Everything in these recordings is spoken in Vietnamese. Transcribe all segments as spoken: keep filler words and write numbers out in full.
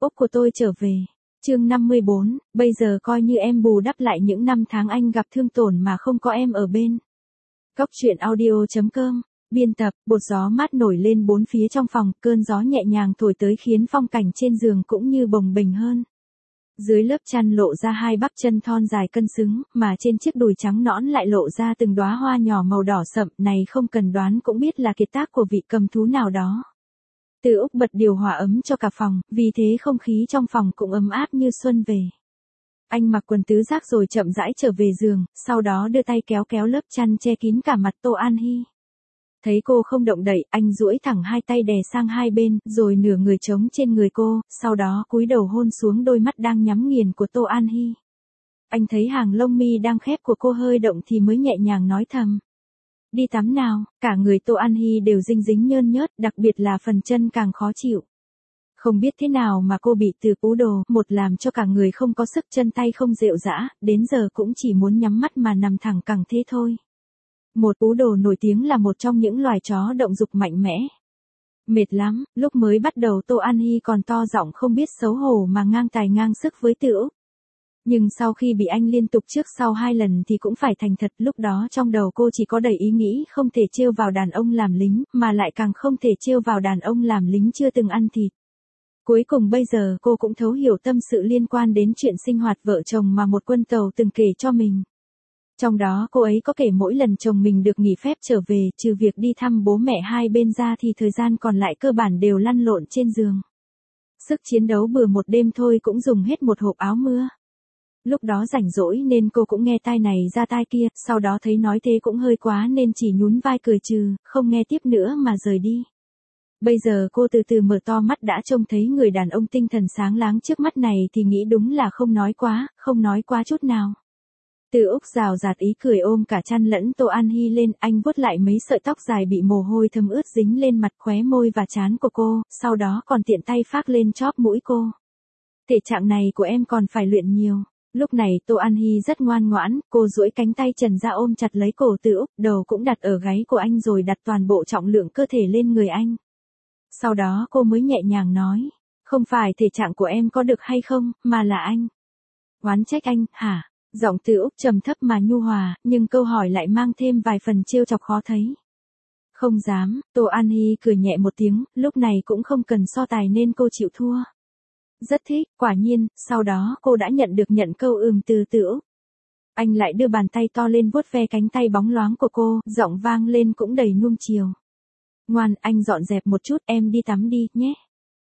Úc của tôi trở về. Chương năm mươi bốn, bây giờ coi như em bù đắp lại những năm tháng anh gặp thương tổn mà không có em ở bên. Cốc truyện audio chấm com, biên tập, bột gió mát nổi lên bốn phía trong phòng, cơn gió nhẹ nhàng thổi tới khiến phong cảnh trên giường cũng như bồng bềnh hơn. Dưới lớp chăn lộ ra hai bắp chân thon dài cân xứng, mà trên chiếc đùi trắng nõn lại lộ ra từng đóa hoa nhỏ màu đỏ sậm, này không cần đoán cũng biết là kiệt tác của vị cầm thú nào đó. Từ Úc bật điều hòa ấm cho cả phòng, vì thế không khí trong phòng cũng ấm áp như xuân về. Anh mặc quần tứ giác rồi chậm rãi trở về giường, sau đó đưa tay kéo kéo lớp chăn che kín cả mặt Tô An Hi. Thấy cô không động đậy, anh duỗi thẳng hai tay đè sang hai bên, rồi nửa người trống trên người cô, sau đó cúi đầu hôn xuống đôi mắt đang nhắm nghiền của Tô An Hi. Anh thấy hàng lông mi đang khép của cô hơi động thì mới nhẹ nhàng nói thầm. Đi tắm nào, cả người Tô An Hi đều dinh dính nhơn nhớt, đặc biệt là phần chân càng khó chịu. Không biết thế nào mà cô bị từ cú đồ, một làm cho cả người không có sức chân tay không dịu dã, đến giờ cũng chỉ muốn nhắm mắt mà nằm thẳng cẳng thế thôi. Một cú đồ nổi tiếng là một trong những loài chó động dục mạnh mẽ. Mệt lắm, lúc mới bắt đầu Tô An Hi còn to giọng không biết xấu hổ mà ngang tài ngang sức với Từ Úc. Nhưng sau khi bị anh liên tục trước sau hai lần thì cũng phải thành thật, lúc đó trong đầu cô chỉ có đầy ý nghĩ không thể trêu vào đàn ông làm lính, mà lại càng không thể trêu vào đàn ông làm lính chưa từng ăn thịt. Cuối cùng bây giờ cô cũng thấu hiểu tâm sự liên quan đến chuyện sinh hoạt vợ chồng mà một quân tàu từng kể cho mình. Trong đó cô ấy có kể mỗi lần chồng mình được nghỉ phép trở về, trừ việc đi thăm bố mẹ hai bên ra thì thời gian còn lại cơ bản đều lăn lộn trên giường. Sức chiến đấu bừa một đêm thôi cũng dùng hết một hộp áo mưa. Lúc đó rảnh rỗi nên cô cũng nghe tai này ra tai kia, sau đó thấy nói thế cũng hơi quá nên chỉ nhún vai cười trừ, không nghe tiếp nữa mà rời đi. Bây giờ cô từ từ mở to mắt đã trông thấy người đàn ông tinh thần sáng láng trước mắt này thì nghĩ đúng là không nói quá, không nói quá chút nào. Từ Úc rào rạt ý cười ôm cả chăn lẫn Tô An Hi lên, anh vuốt lại mấy sợi tóc dài bị mồ hôi thấm ướt dính lên mặt, khóe môi và trán của cô, sau đó còn tiện tay phác lên chóp mũi cô. Thể trạng này của em còn phải luyện nhiều. Lúc này Tô An Hi rất ngoan ngoãn, cô duỗi cánh tay trần ra ôm chặt lấy cổ Từ Úc, đầu cũng đặt ở gáy của anh rồi đặt toàn bộ trọng lượng cơ thể lên người anh. Sau đó cô mới nhẹ nhàng nói, không phải thể trạng của em có được hay không, mà là anh. Oán trách anh, hả? Giọng Từ Úc trầm thấp mà nhu hòa, nhưng câu hỏi lại mang thêm vài phần trêu chọc khó thấy. Không dám, Tô An Hi cười nhẹ một tiếng, lúc này cũng không cần so tài nên cô chịu thua. Rất thích, quả nhiên, sau đó cô đã nhận được nhận câu ừm từ Từ Úc. Anh lại đưa bàn tay to lên vuốt ve cánh tay bóng loáng của cô, giọng vang lên cũng đầy nuông chiều. Ngoan, anh dọn dẹp một chút, em đi tắm đi, nhé.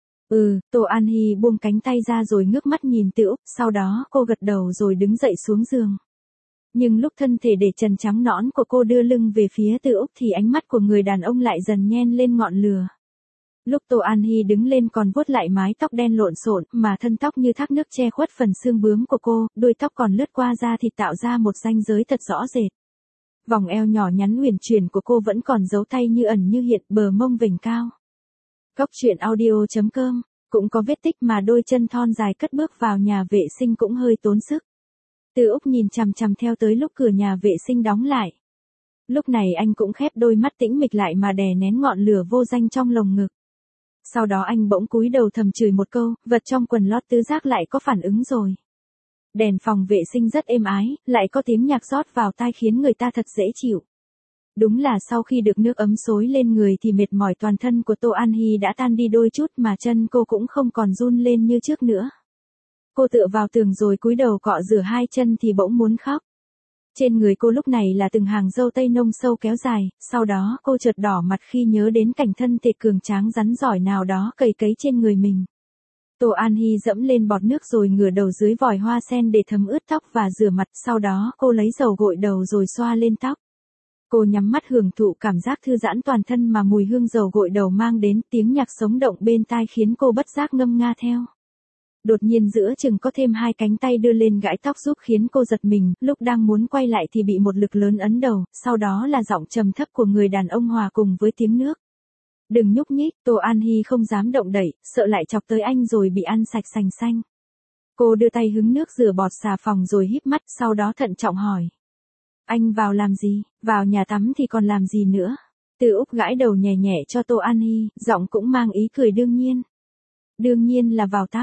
Ừ, Tô An Hi buông cánh tay ra rồi ngước mắt nhìn Từ Úc, sau đó cô gật đầu rồi đứng dậy xuống giường. Nhưng lúc thân thể để trần trắng nõn của cô đưa lưng về phía Từ Úc thì ánh mắt của người đàn ông lại dần nhen lên ngọn lửa. Lúc Tô An Hi đứng lên còn vuốt lại mái tóc đen lộn xộn, mà thân tóc như thác nước che khuất phần xương bướm của cô, đuôi tóc còn lướt qua da thịt tạo ra một ranh giới thật rõ rệt. Vòng eo nhỏ nhắn uyển chuyển của cô vẫn còn giấu tay như ẩn như hiện, bờ mông vểnh cao. Cốc truyện audio chấm com, cũng có vết tích mà đôi chân thon dài cất bước vào nhà vệ sinh cũng hơi tốn sức. Từ Úc nhìn chằm chằm theo tới lúc cửa nhà vệ sinh đóng lại. Lúc này anh cũng khép đôi mắt tĩnh mịch lại mà đè nén ngọn lửa vô danh trong lồng ngực. Sau đó anh bỗng cúi đầu thầm chửi một câu, vật trong quần lót tứ giác lại có phản ứng rồi. Đèn phòng vệ sinh rất êm ái, lại có tiếng nhạc rót vào tai khiến người ta thật dễ chịu. Đúng là sau khi được nước ấm xối lên người thì mệt mỏi toàn thân của Tô An Hi đã tan đi đôi chút mà chân cô cũng không còn run lên như trước nữa. Cô tựa vào tường rồi cúi đầu cọ rửa hai chân thì bỗng muốn khóc. Trên người cô lúc này là từng hàng râu tây nông sâu kéo dài, sau đó cô chợt đỏ mặt khi nhớ đến cảnh thân thể cường tráng rắn giỏi nào đó cầy cấy trên người mình. Tô An Hi dẫm lên bọt nước rồi ngửa đầu dưới vòi hoa sen để thấm ướt tóc và rửa mặt, sau đó cô lấy dầu gội đầu rồi xoa lên tóc. Cô nhắm mắt hưởng thụ cảm giác thư giãn toàn thân mà mùi hương dầu gội đầu mang đến, tiếng nhạc sống động bên tai khiến cô bất giác ngâm nga theo. Đột nhiên giữa chừng có thêm hai cánh tay đưa lên gãi tóc giúp khiến cô giật mình, lúc đang muốn quay lại thì bị một lực lớn ấn đầu, sau đó là giọng trầm thấp của người đàn ông hòa cùng với tiếng nước. Đừng nhúc nhích, Tô An Hi không dám động đậy, sợ lại chọc tới anh rồi bị ăn sạch sành xanh. Cô đưa tay hứng nước rửa bọt xà phòng rồi híp mắt, sau đó thận trọng hỏi. Anh vào làm gì, vào nhà tắm thì còn làm gì nữa? Từ Úc gãi đầu nhẹ nhẹ cho Tô An Hi, giọng cũng mang ý cười đương nhiên. Đương nhiên là vào tắm,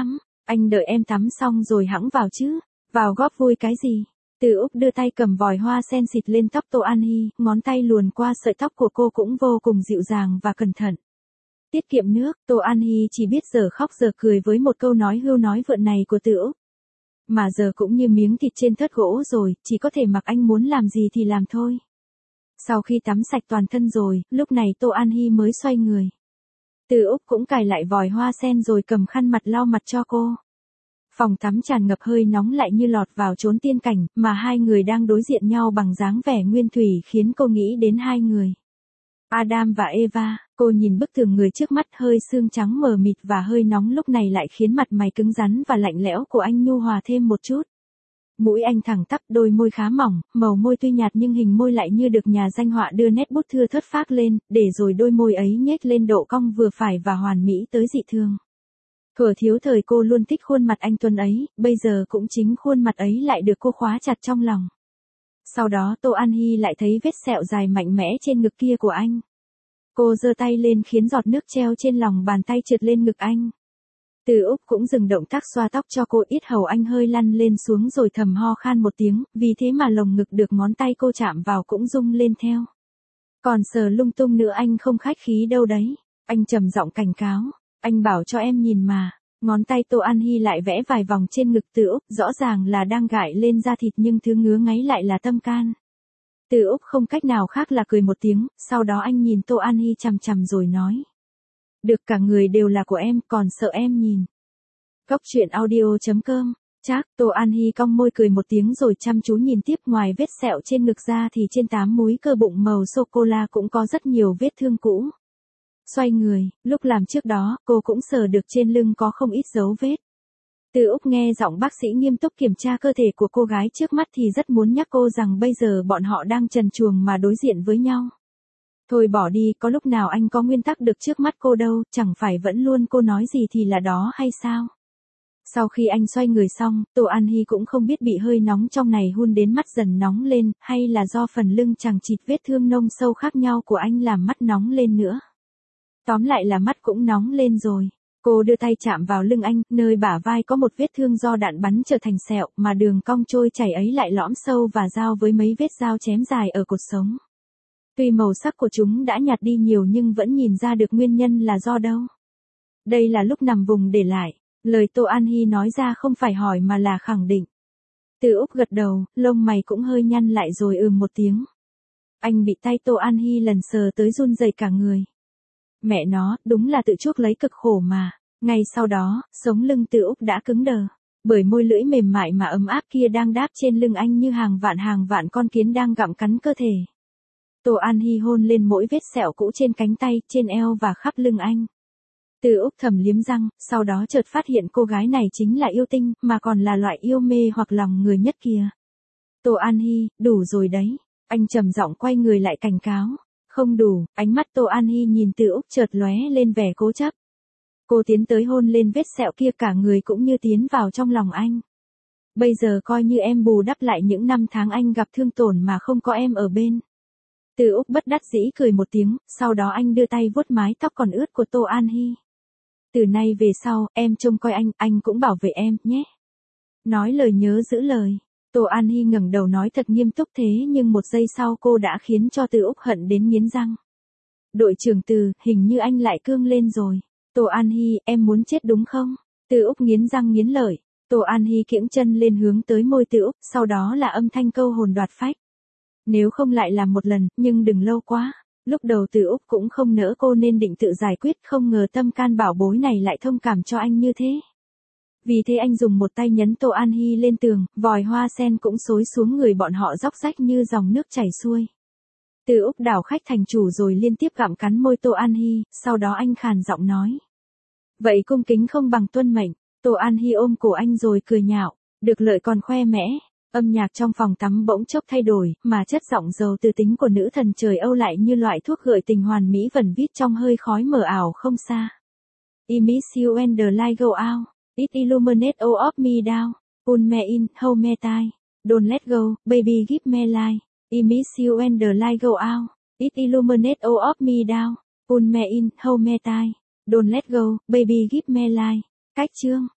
Anh đợi em tắm xong rồi hẵng vào chứ, vào góp vui cái gì. Từ Úc đưa tay cầm vòi hoa sen xịt lên tóc Tô An Hi, ngón tay luồn qua sợi tóc của cô cũng vô cùng dịu dàng và cẩn thận. Tiết kiệm nước, Tô An Hi chỉ biết giờ khóc giờ cười với một câu nói hưu nói vượn này của Từ Úc. Mà giờ cũng như miếng thịt trên thớt gỗ rồi, chỉ có thể mặc anh muốn làm gì thì làm thôi. Sau khi tắm sạch toàn thân rồi, lúc này Tô An Hi mới xoay người. Từ Úc cũng cài lại vòi hoa sen rồi cầm khăn mặt lau mặt cho cô. Phòng tắm tràn ngập hơi nóng lại như lọt vào chốn tiên cảnh, mà hai người đang đối diện nhau bằng dáng vẻ nguyên thủy khiến cô nghĩ đến hai người. Adam và Eva, cô nhìn bức tường người trước mắt hơi xương trắng mờ mịt và hơi nóng lúc này lại khiến mặt mày cứng rắn và lạnh lẽo của anh nhu hòa thêm một chút. Mũi anh thẳng tắp, đôi môi khá mỏng, màu môi tuy nhạt nhưng hình môi lại như được nhà danh họa đưa nét bút thưa thớt phác lên, để rồi đôi môi ấy nhếch lên độ cong vừa phải và hoàn mỹ tới dị thường. Thuở thiếu thời cô luôn thích khuôn mặt anh tuấn ấy, bây giờ cũng chính khuôn mặt ấy lại được cô khóa chặt trong lòng. Sau đó Tô An Hi lại thấy vết sẹo dài mạnh mẽ trên ngực kia của anh. Cô giơ tay lên khiến giọt nước treo trên lòng bàn tay trượt lên ngực anh. Từ Úc cũng dừng động tác xoa tóc cho cô, yết hầu anh hơi lăn lên xuống rồi thầm ho khan một tiếng, vì thế mà lồng ngực được ngón tay cô chạm vào cũng rung lên theo. Còn sờ lung tung nữa anh không khách khí đâu đấy. Anh trầm giọng cảnh cáo, anh bảo cho em nhìn mà. Ngón tay Tô An Hi lại vẽ vài vòng trên ngực Từ Úc, rõ ràng là đang gãi lên da thịt nhưng thứ ngứa ngáy lại là tâm can. Từ Úc không cách nào khác là cười một tiếng, sau đó anh nhìn Tô An Hi chằm chằm rồi nói. Được, cả người đều là của em, còn sợ em nhìn. Góc truyện audio chấm com. Chắc, Tô An Hi cong môi cười một tiếng rồi chăm chú nhìn tiếp, ngoài vết sẹo trên ngực ra thì trên tám múi cơ bụng màu sô-cô-la cũng có rất nhiều vết thương cũ. Xoay người, lúc làm trước đó, cô cũng sờ được trên lưng có không ít dấu vết. Từ Úc nghe giọng bác sĩ nghiêm túc kiểm tra cơ thể của cô gái trước mắt thì rất muốn nhắc cô rằng bây giờ bọn họ đang trần truồng mà đối diện với nhau. Thôi bỏ đi, có lúc nào anh có nguyên tắc được trước mắt cô đâu, chẳng phải vẫn luôn cô nói gì thì là đó hay sao? Sau khi anh xoay người xong, Tô An Hi cũng không biết bị hơi nóng trong này hun đến mắt dần nóng lên, hay là do phần lưng chằng chịt vết thương nông sâu khác nhau của anh làm mắt nóng lên nữa. Tóm lại là mắt cũng nóng lên rồi. Cô đưa tay chạm vào lưng anh, nơi bả vai có một vết thương do đạn bắn trở thành sẹo, mà đường cong trôi chảy ấy lại lõm sâu và giao với mấy vết dao chém dài ở cột sống. Tuy màu sắc của chúng đã nhạt đi nhiều nhưng vẫn nhìn ra được nguyên nhân là do đâu. Đây là lúc nằm vùng để lại. Lời Tô An Hi nói ra không phải hỏi mà là khẳng định. Từ Úc gật đầu, lông mày cũng hơi nhăn lại rồi ừm một tiếng. Anh bị tay Tô An Hi lần sờ tới run rẩy cả người. Mẹ nó, đúng là tự chuốc lấy cực khổ mà. Ngay sau đó, sống lưng Từ Úc đã cứng đờ. Bởi môi lưỡi mềm mại mà ấm áp kia đang đáp trên lưng anh như hàng vạn hàng vạn con kiến đang gặm cắn cơ thể. Tô An Hi hôn lên mỗi vết sẹo cũ trên cánh tay, trên eo và khắp lưng anh. Từ Úc thầm liếm răng, sau đó chợt phát hiện cô gái này chính là yêu tinh, mà còn là loại yêu mê hoặc lòng người nhất kìa. Tô An Hi, đủ rồi đấy. Anh trầm giọng quay người lại cảnh cáo. Không đủ, ánh mắt Tô An Hi nhìn Từ Úc chợt lóe lên vẻ cố chấp. Cô tiến tới hôn lên vết sẹo kia, cả người cũng như tiến vào trong lòng anh. Bây giờ coi như em bù đắp lại những năm tháng anh gặp thương tổn mà không có em ở bên. Từ Úc bất đắc dĩ cười một tiếng, sau đó anh đưa tay vuốt mái tóc còn ướt của Tô An Hi. Từ nay về sau, em trông coi anh, anh cũng bảo vệ em, nhé. Nói lời nhớ giữ lời. Tô An Hi ngẩng đầu nói thật nghiêm túc, thế nhưng một giây sau cô đã khiến cho Từ Úc hận đến nghiến răng. Đội trưởng Từ, hình như anh lại cương lên rồi. Tô An Hi, em muốn chết đúng không? Từ Úc nghiến răng nghiến lợi. Tô An Hi kiễng chân lên hướng tới môi Từ Úc, sau đó là âm thanh câu hồn đoạt phách. Nếu không lại làm một lần, nhưng đừng lâu quá. Lúc đầu Từ Úc cũng không nỡ cô nên định tự giải quyết, không ngờ tâm can bảo bối này lại thông cảm cho anh như thế. Vì thế anh dùng một tay nhấn Tô An Hi lên tường, vòi hoa sen cũng xối xuống người bọn họ róc rách như dòng nước chảy xuôi. Từ Úc đảo khách thành chủ rồi liên tiếp gặm cắn môi Tô An Hi, sau đó anh khàn giọng nói. Vậy cung kính không bằng tuân mệnh. Tô An Hi ôm cổ anh rồi cười nhạo, được lợi còn khoe mẽ. Âm nhạc trong phòng tắm bỗng chốc thay đổi, mà chất giọng giàu từ tính của nữ thần trời Âu lại như loại thuốc gợi tình hoàn mỹ vẩn vít trong hơi khói mờ ảo không xa. I miss you when the light go out. It illuminates all of me down. Pull me in, hold me tight. Don't let go, baby give me life. I miss you when the light go out. It illuminates all of me down. Pull me in, hold me tight. Don't let go, baby give me life. Cách chương.